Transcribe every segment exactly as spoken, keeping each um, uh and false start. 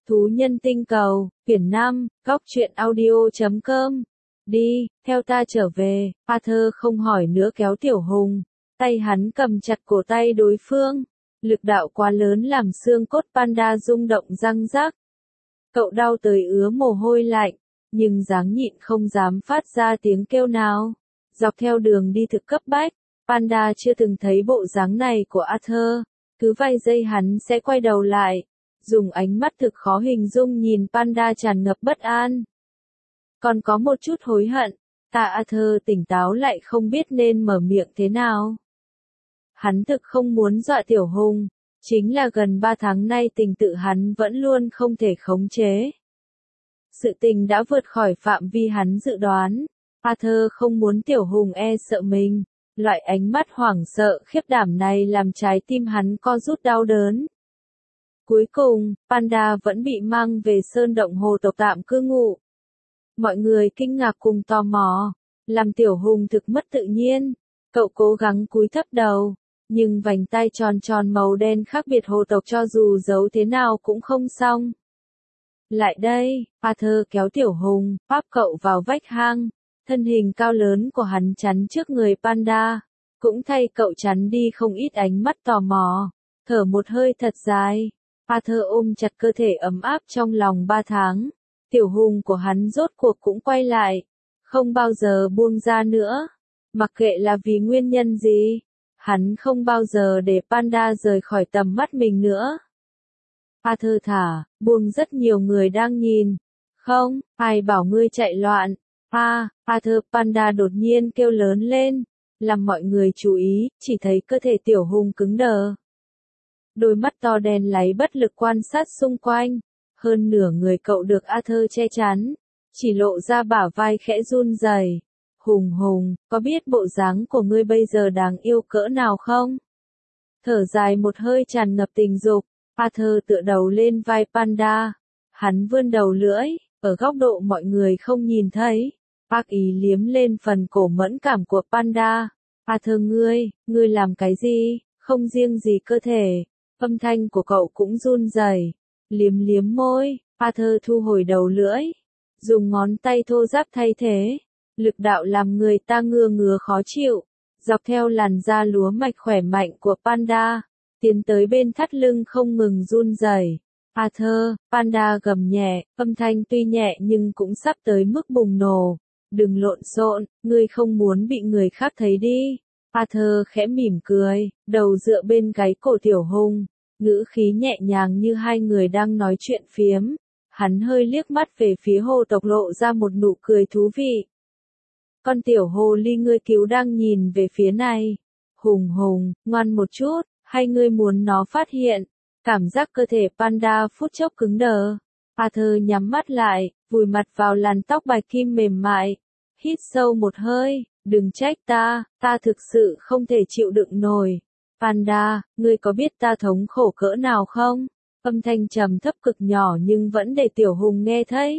Thú nhân tinh cầu, quyển năm, góc truyện audio chấm com. Đi, theo ta trở về, Arthur không hỏi nữa kéo Tiểu Hùng. Tay hắn cầm chặt cổ tay đối phương. Lực đạo quá lớn làm xương cốt panda rung động răng rắc. Cậu đau tới ứa mồ hôi lạnh, nhưng dáng nhịn không dám phát ra tiếng kêu nào. Dọc theo đường đi thực cấp bách, panda chưa từng thấy bộ dáng này của Arthur. Cứ vài giây hắn sẽ quay đầu lại, dùng ánh mắt thực khó hình dung nhìn panda tràn ngập bất an. Còn có một chút hối hận, tạ Arthur tỉnh táo lại không biết nên mở miệng thế nào. Hắn thực không muốn dọa Tiểu Hùng, chính là gần ba tháng nay tình tự hắn vẫn luôn không thể khống chế. Sự tình đã vượt khỏi phạm vi hắn dự đoán, Arthur không muốn Tiểu Hùng e sợ mình, loại ánh mắt hoảng sợ khiếp đảm này làm trái tim hắn co rút đau đớn. Cuối cùng, panda vẫn bị mang về sơn động hồ tộc tạm cư ngụ. Mọi người kinh ngạc cùng tò mò, làm Tiểu Hùng thực mất tự nhiên, cậu cố gắng cúi thấp đầu, nhưng vành tai tròn tròn màu đen khác biệt hồ tộc cho dù giấu thế nào cũng không xong. Lại đây, Arthur kéo Tiểu Hùng, áp cậu vào vách hang, thân hình cao lớn của hắn chắn trước người panda, cũng thay cậu chắn đi không ít ánh mắt tò mò, thở một hơi thật dài. Arthur ôm chặt cơ thể ấm áp trong lòng ba tháng, Tiểu Hùng của hắn rốt cuộc cũng quay lại, không bao giờ buông ra nữa, mặc kệ là vì nguyên nhân gì, hắn không bao giờ để panda rời khỏi tầm mắt mình nữa. Arthur thả, buông rất nhiều người đang nhìn, không, ai bảo ngươi chạy loạn, à, Arthur panda đột nhiên kêu lớn lên, làm mọi người chú ý, chỉ thấy cơ thể Tiểu Hùng cứng đờ. Đôi mắt to đen láy bất lực quan sát xung quanh, hơn nửa người cậu được Arthur che chắn, chỉ lộ ra bả vai khẽ run rẩy. Hùng Hùng, có biết bộ dáng của ngươi bây giờ đáng yêu cỡ nào không? Thở dài một hơi tràn ngập tình dục, Arthur tựa đầu lên vai panda, hắn vươn đầu lưỡi, ở góc độ mọi người không nhìn thấy, ác ý liếm lên phần cổ mẫn cảm của panda. Arthur ngươi, ngươi làm cái gì, không riêng gì cơ thể. Âm thanh của cậu cũng run rẩy, liếm liếm môi, Arthur thu hồi đầu lưỡi, dùng ngón tay thô ráp thay thế, lực đạo làm người ta ngứa ngứa khó chịu, dọc theo làn da lúa mạch khỏe mạnh của panda, tiến tới bên thắt lưng không ngừng run rẩy. Arthur, panda gầm nhẹ, âm thanh tuy nhẹ nhưng cũng sắp tới mức bùng nổ, đừng lộn xộn, ngươi không muốn bị người khác thấy đi. Arthur khẽ mỉm cười, đầu dựa bên gáy cổ Tiểu Hùng, ngữ khí nhẹ nhàng như hai người đang nói chuyện phiếm. Hắn hơi liếc mắt về phía hồ tộc lộ ra một nụ cười thú vị. Con tiểu hồ ly ngươi cứu đang nhìn về phía này. Hùng Hùng, ngoan một chút, hay ngươi muốn nó phát hiện? Cảm giác cơ thể panda phút chốc cứng đờ. Arthur nhắm mắt lại, vùi mặt vào làn tóc bạch kim mềm mại. Hít sâu một hơi. Đừng trách ta, ta thực sự không thể chịu đựng nổi. Panda, ngươi có biết ta thống khổ cỡ nào không? Âm thanh trầm thấp cực nhỏ nhưng vẫn để Tiểu Hùng nghe thấy.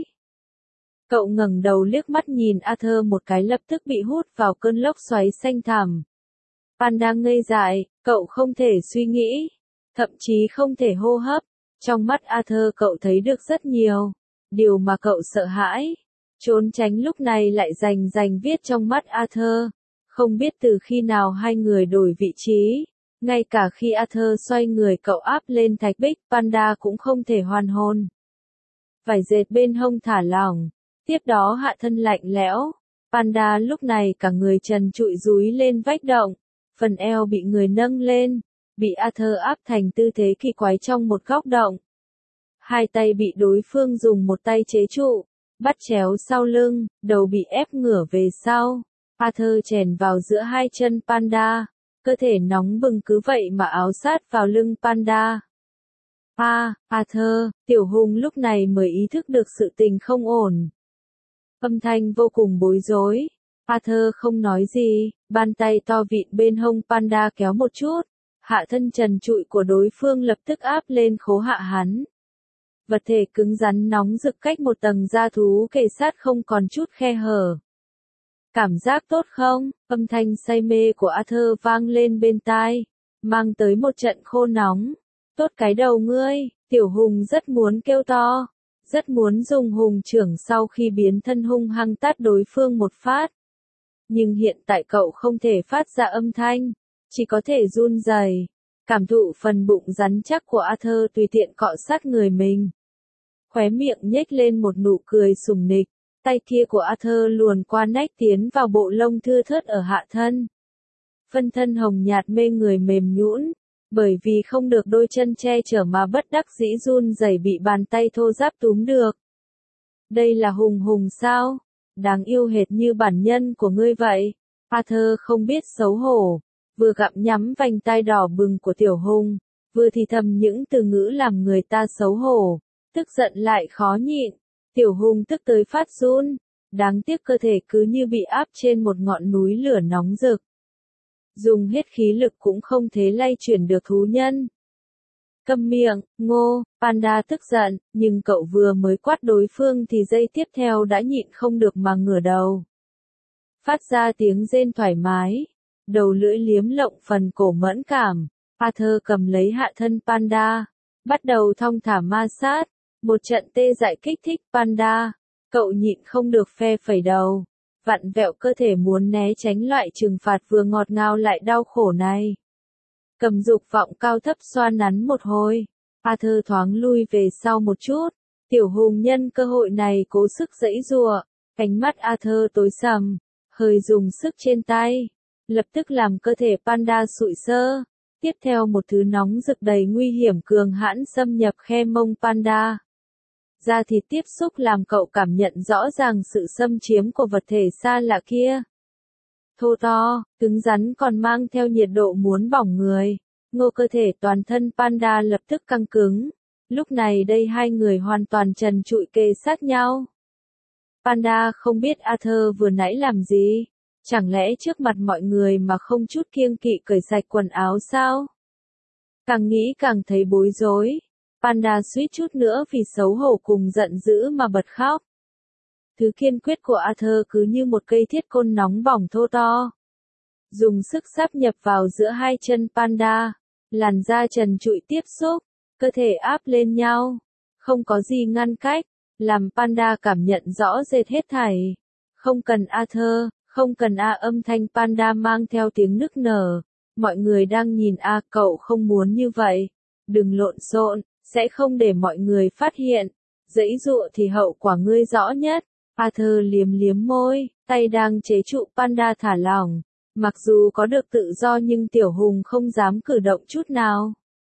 Cậu ngẩng đầu liếc mắt nhìn Arthur một cái lập tức bị hút vào cơn lốc xoáy xanh thẳm. Panda ngây dại, cậu không thể suy nghĩ, thậm chí không thể hô hấp. Trong mắt Arthur cậu thấy được rất nhiều, điều mà cậu sợ hãi. Trốn tránh lúc này lại rành rành viết trong mắt Arthur. Không biết từ khi nào hai người đổi vị trí. Ngay cả khi Arthur xoay người cậu áp lên thạch bích, panda cũng không thể hoàn hồn. Vải dệt bên hông thả lỏng. Tiếp đó hạ thân lạnh lẽo. Panda lúc này cả người trần trụi dúi lên vách động. Phần eo bị người nâng lên. Bị Arthur áp thành tư thế kỳ quái trong một góc động. Hai tay bị đối phương dùng một tay chế trụ. Bắt chéo sau lưng, đầu bị ép ngửa về sau. Arthur chèn vào giữa hai chân panda, cơ thể nóng bừng cứ vậy mà áo sát vào lưng panda. À, Arthur, Tiểu Hùng lúc này mới ý thức được sự tình không ổn. Âm thanh vô cùng bối rối. Arthur không nói gì, bàn tay to vịn bên hông panda kéo một chút. Hạ thân trần trụi của đối phương lập tức áp lên khố hạ hắn. Vật thể cứng rắn nóng rực cách một tầng da thú kề sát không còn chút khe hở. Cảm giác tốt không? Âm thanh say mê của Arthur vang lên bên tai, mang tới một trận khô nóng. Tốt cái đầu ngươi, Tiểu Hùng rất muốn kêu to, rất muốn dùng hùng trưởng sau khi biến thân hung hăng tát đối phương một phát. Nhưng hiện tại cậu không thể phát ra âm thanh, chỉ có thể run rẩy, cảm thụ phần bụng rắn chắc của Arthur tùy tiện cọ sát người mình. Khóe miệng nhếch lên một nụ cười sủng nịch, tay kia của Arthur luồn qua nách tiến vào bộ lông thưa thớt ở hạ thân. Phân thân hồng nhạt mê người mềm nhũn, bởi vì không được đôi chân che chở mà bất đắc dĩ run rẩy bị bàn tay thô ráp túm được. Đây là Hùng Hùng sao? Đáng yêu hệt như bản nhân của ngươi vậy. Arthur không biết xấu hổ, vừa gặm nhắm vành tai đỏ bừng của Tiểu Hùng, vừa thì thầm những từ ngữ làm người ta xấu hổ, tức giận lại khó nhịn. Tiểu Hùng tức tới phát run, đáng tiếc cơ thể cứ như bị áp trên một ngọn núi lửa nóng rực. Dùng hết khí lực cũng không thể lay chuyển được thú nhân. Câm miệng, Ngô, Panda tức giận, nhưng cậu vừa mới quát đối phương thì giây tiếp theo đã nhịn không được mà ngửa đầu. Phát ra tiếng rên thoải mái, đầu lưỡi liếm lộng phần cổ mẫn cảm. Arthur cầm lấy hạ thân Panda, bắt đầu thong thả ma sát, một trận tê dại kích thích Panda. Cậu nhịn không được phe phẩy đầu, vặn vẹo cơ thể muốn né tránh loại trừng phạt vừa ngọt ngào lại đau khổ này. Cầm dục vọng cao thấp xoa nắn một hồi, Arthur thoáng lui về sau một chút. Tiểu Hùng nhân cơ hội này cố sức giãy giụa, ánh mắt Arthur tối sầm, hơi dùng sức trên tay, lập tức làm cơ thể Panda sụi sơ. Tiếp theo một thứ nóng rực đầy nguy hiểm cường hãn xâm nhập khe mông Panda. Da thịt tiếp xúc làm cậu cảm nhận rõ ràng sự xâm chiếm của vật thể xa lạ kia. Thô to, cứng rắn còn mang theo nhiệt độ muốn bỏng người. Ngô cơ thể toàn thân Panda lập tức căng cứng. Lúc này đây hai người hoàn toàn trần trụi kề sát nhau. Panda không biết Arthur vừa nãy làm gì. Chẳng lẽ trước mặt mọi người mà không chút kiêng kỵ cởi sạch quần áo sao? Càng nghĩ càng thấy bối rối. Panda suýt chút nữa vì xấu hổ cùng giận dữ mà bật khóc. Thứ kiên quyết của Arthur cứ như một cây thiết côn nóng bỏng thô to. Dùng sức sáp nhập vào giữa hai chân Panda, làn da trần trụi tiếp xúc, cơ thể áp lên nhau, không có gì ngăn cách, làm Panda cảm nhận rõ rệt hết thảy. Không cần Arthur, không cần a âm thanh Panda mang theo tiếng nức nở. Mọi người đang nhìn a cậu không muốn như vậy. Đừng lộn xộn, sẽ không để mọi người phát hiện. Giãy giụa thì hậu quả ngươi rõ nhất. Arthur liếm liếm môi, tay đang chế trụ Panda thả lỏng. Mặc dù có được tự do nhưng Tiểu Hùng không dám cử động chút nào.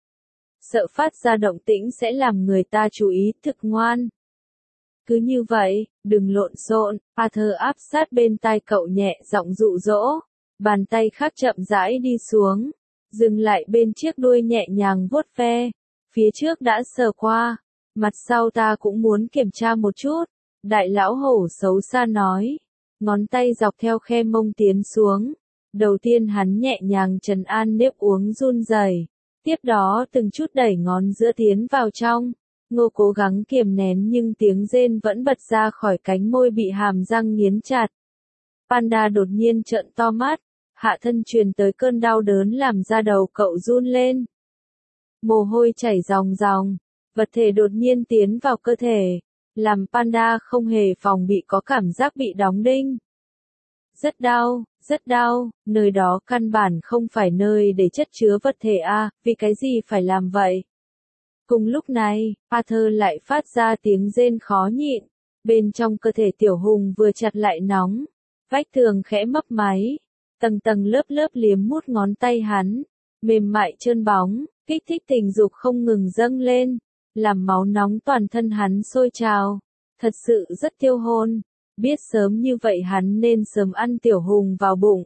Sợ phát ra động tĩnh sẽ làm người ta chú ý, thực ngoan. Cứ như vậy, đừng lộn xộn. Arthur áp sát bên tai cậu nhẹ giọng dụ dỗ. Bàn tay khác chậm rãi đi xuống, dừng lại bên chiếc đuôi nhẹ nhàng vuốt ve. Phía trước đã sờ qua, mặt sau ta cũng muốn kiểm tra một chút. Đại lão hổ xấu xa nói, ngón tay dọc theo khe mông tiến xuống. Đầu tiên hắn nhẹ nhàng trấn an nếp uống run rẩy, tiếp đó từng chút đẩy ngón giữa tiến vào trong. Ngô cố gắng kiềm nén nhưng tiếng rên vẫn bật ra khỏi cánh môi bị hàm răng nghiến chặt. Panda đột nhiên trợn to mắt, hạ thân truyền tới cơn đau đớn làm da đầu cậu run lên. Mồ hôi chảy ròng ròng, vật thể đột nhiên tiến vào cơ thể, làm Panda không hề phòng bị có cảm giác bị đóng đinh. Rất đau, rất đau, nơi đó căn bản không phải nơi để chất chứa vật thể a, vì cái gì phải làm vậy? Cùng lúc này, Arthur lại phát ra tiếng rên khó nhịn, bên trong cơ thể Tiểu Hùng vừa chặt lại nóng, vách tường khẽ mấp máy, tầng tầng lớp lớp liếm mút ngón tay hắn, mềm mại trơn bóng, kích thích tình dục không ngừng dâng lên, làm máu nóng toàn thân hắn sôi trào, thật sự rất tiêu hồn. Biết sớm như vậy hắn nên sớm ăn Tiểu Hùng vào bụng.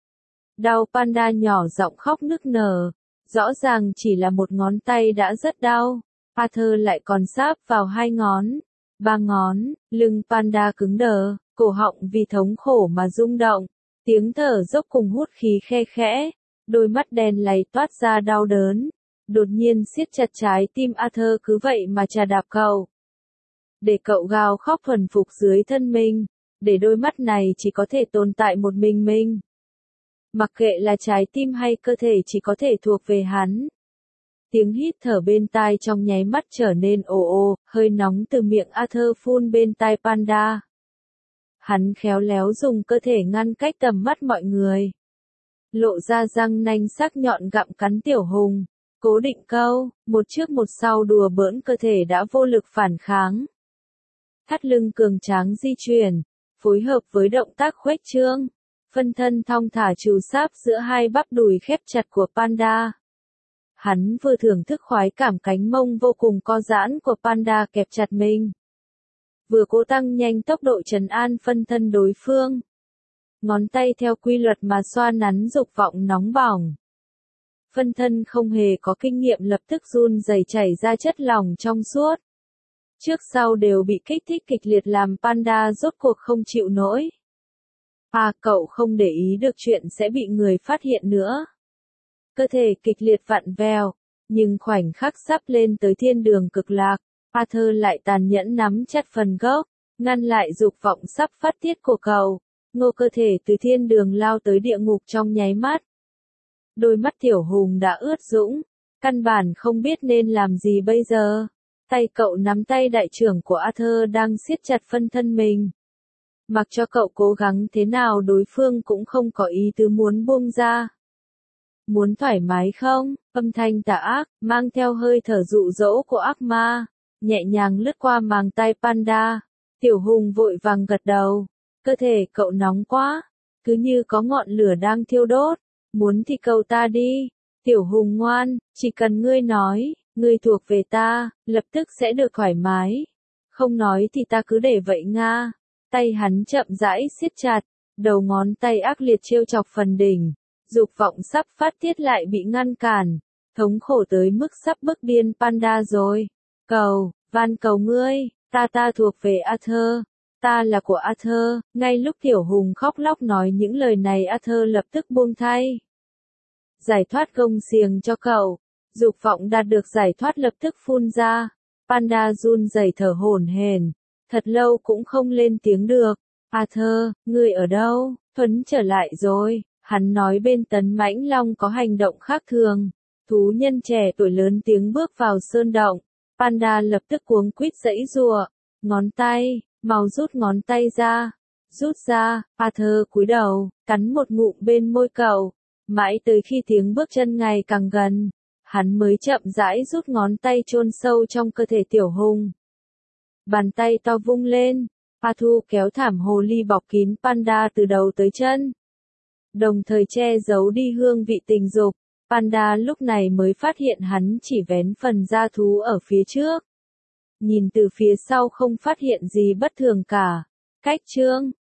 Đau Panda nhỏ giọng khóc nức nở, rõ ràng chỉ là một ngón tay đã rất đau. Arthur lại còn sáp vào hai ngón, ba ngón, lưng Panda cứng đờ, cổ họng vì thống khổ mà rung động, tiếng thở dốc cùng hút khí khe khẽ, đôi mắt đen láy toát ra đau đớn. Đột nhiên siết chặt trái tim Arthur cứ vậy mà chà đạp cậu. Để cậu gào khóc thuần phục dưới thân mình, để đôi mắt này chỉ có thể tồn tại một mình mình. Mặc kệ là trái tim hay cơ thể chỉ có thể thuộc về hắn. Tiếng hít thở bên tai trong nháy mắt trở nên ồ ồ, hơi nóng từ miệng Arthur phun bên tai Panda. Hắn khéo léo dùng cơ thể ngăn cách tầm mắt mọi người. Lộ ra răng nanh sắc nhọn gặm cắn Tiểu Hùng. Cố Định câu, một trước một sau đùa bỡn cơ thể đã vô lực phản kháng. Thắt lưng cường tráng di chuyển, phối hợp với động tác khuếch trương. Phân thân thong thả trù sáp giữa hai bắp đùi khép chặt của Panda. Hắn vừa thưởng thức khoái cảm cánh mông vô cùng co giãn của Panda kẹp chặt mình. Vừa cố tăng nhanh tốc độ trấn an phân thân đối phương. Ngón tay theo quy luật mà xoa nắn dục vọng nóng bỏng. Phân thân không hề có kinh nghiệm lập tức run rẩy chảy ra chất lỏng trong suốt. Trước sau đều bị kích thích kịch liệt làm Panda rốt cuộc không chịu nổi. À, cậu không để ý được chuyện sẽ bị người phát hiện nữa. Cơ thể kịch liệt vặn vẹo, nhưng khoảnh khắc sắp lên tới thiên đường cực lạc, Arthur lại tàn nhẫn nắm chặt phần gốc, ngăn lại dục vọng sắp phát tiết của cậu. Ngô cơ thể từ thiên đường lao tới địa ngục trong nháy mắt. Đôi mắt Tiểu Hùng đã ướt dũng, căn bản không biết nên làm gì bây giờ. Tay cậu nắm tay đại trưởng của Arthur đang siết chặt phân thân mình. Mặc cho cậu cố gắng thế nào đối phương cũng không có ý tứ muốn buông ra. Muốn thoải mái không? Âm thanh tà ác, mang theo hơi thở dụ dỗ của ác ma, nhẹ nhàng lướt qua màng tai Panda. Tiểu Hùng vội vàng gật đầu. Cơ thể cậu nóng quá, cứ như có ngọn lửa đang thiêu đốt. Muốn thì cầu ta đi. Tiểu Hùng ngoan, chỉ cần ngươi nói, ngươi thuộc về ta, lập tức sẽ được thoải mái. Không nói thì ta cứ để vậy nga. Tay hắn chậm rãi siết chặt, đầu ngón tay ác liệt trêu chọc phần đỉnh. Dục vọng sắp phát tiết lại bị ngăn cản, thống khổ tới mức sắp bức điên Panda rồi. Cầu, van cầu ngươi, ta ta thuộc về Arthur, ta là của Arthur. Ngay lúc Tiểu Hùng khóc lóc nói những lời này, Arthur lập tức buông tay. Giải thoát gông xiềng cho cậu. Dục vọng đạt được giải thoát lập tức phun ra. Panda run rẩy thở hổn hển, thật lâu cũng không lên tiếng được. Arthur, ngươi ở đâu? Thuấn trở lại rồi. Hắn nói bên Tấn Mãnh Long có hành động khác thường. Thú nhân trẻ tuổi lớn tiếng bước vào sơn động. Panda lập tức cuống quýt giãy giụa. Ngón tay, mau rút ngón tay ra. Rút ra, Arthur cúi đầu, cắn một ngụm bên môi cậu. Mãi tới khi tiếng bước chân ngày càng gần, hắn mới chậm rãi rút ngón tay chôn sâu trong cơ thể Tiểu Hùng. Bàn tay to vung lên, Arthur kéo thảm hồ ly bọc kín Panda từ đầu tới chân. Đồng thời che giấu đi hương vị tình dục. Panda lúc này mới phát hiện hắn chỉ vén phần da thú ở phía trước. Nhìn từ phía sau không phát hiện gì bất thường cả. Cách chương